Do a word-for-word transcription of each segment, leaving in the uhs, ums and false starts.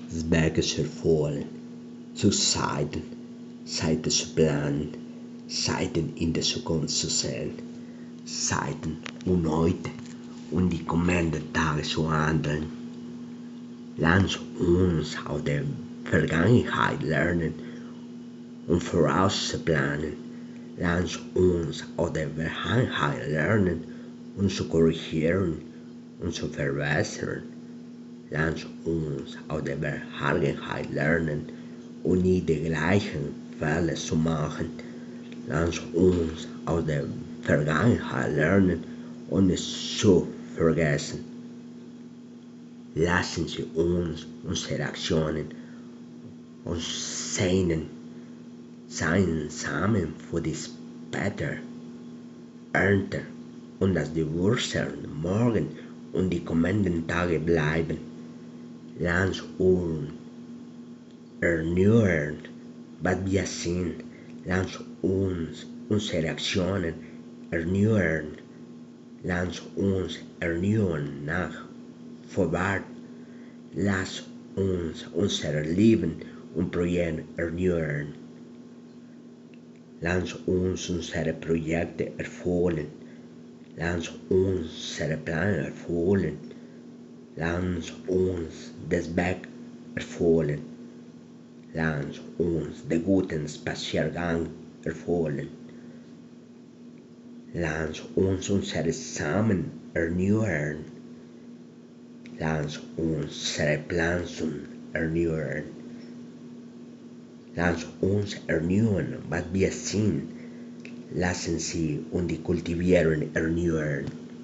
Das Werk ist hervor, zu Seiten, Seiten zu planen, Seiten in der Zukunft zu sehen, Seiten und heute und die kommenden Tage zu handeln. Lass uns aus der Vergangenheit lernen und vorauszuplanen. Lass uns aus der Vergangenheit lernen und zu korrigieren und zu verbessern. Lass uns aus der Vergangenheit lernen und nie die gleichen Fehler zu machen. Lass uns aus der Vergangenheit lernen und es zu vergessen. Lassen Sie uns unsere Aktionen und seinen, seinen Samen für die später ernten und dass die Wurzeln morgen und die kommenden Tage bleiben. Lass uns erneuern, was wir sind. Lass uns unsere Aktionen erneuern. Lass uns erneuern nach vorwärts. Lass uns unser Leben und Projekt erneuern. Lass uns unsere Projekte erfüllen. Lass uns unsere Pläne erfüllen. Lass uns das Weg erfüllen. Lass uns den guten Spaziergang erfüllen. Lass uns unsere Samen erneuern. Lass uns unsere Pflanzen erneuern. Lass uns erneuern, was wir sind. Lassen Sie uns die Kultivieren erneuern.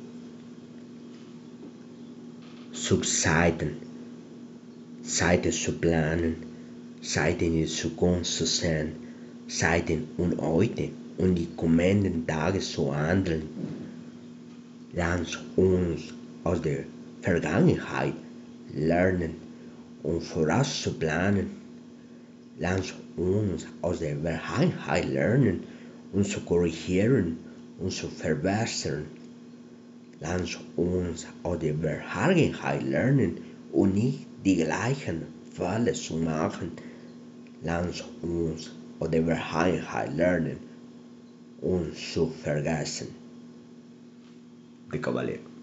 Zu Seiten, Seiten zu planen, Seiten in die Zukunft zu sehen, Seiten und heute und die kommenden Tage zu handeln. Lass uns aus der Vergangenheit lernen und vorauszuplanen. Lass uns aus der Vergangenheit lernen und zu korrigieren und zu verbessern. Lass uns aus der Vergangenheit lernen und nicht die gleichen Fehler zu machen. Lass uns aus der Vergangenheit lernen und zu vergessen. De Cavalier.